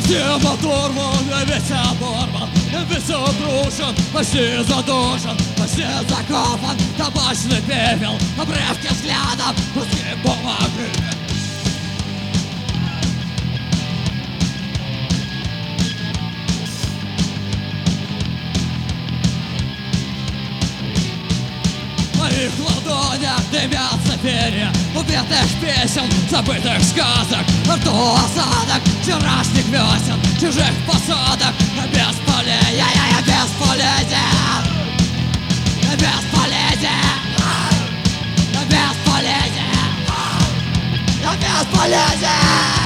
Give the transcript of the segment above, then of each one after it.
Совсем оторван, весь оборван, весь обрушен, почти задушен, почти закопан. Табачный пепел, обрывки взглядов, куски бумаги. В моих ладонях дымятся перья убитых песен, забытых сказок, во рту осадок вчерашних весен, чужих посадок. Я бесполезен, я бесполезен, я бесполезен, я бесполезен.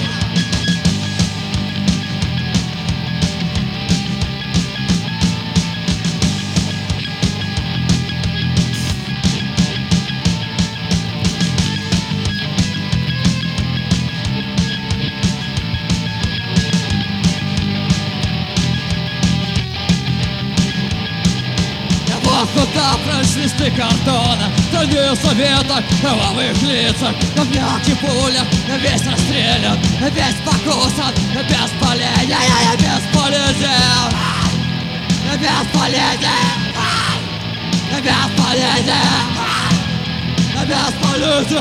Куда прошли листы картона, стране совета, кровавых лицах, на мягких пулях, весь расстрелян, весь покусан, бесполезен, я бесполезен, я бесполезен, я бесполезен, я бесполезен,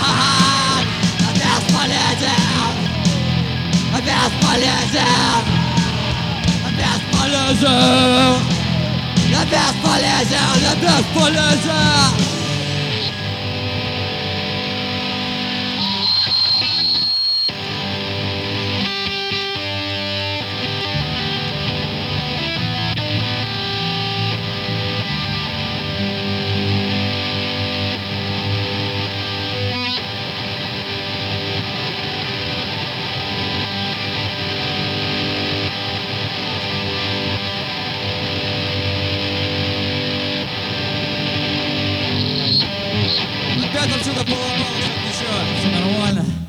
я бесполезен, я бесполезен, я бесполезен. Я бесполезен, я бесполезен. Опять отсюда поломалось, ничего, все нормально.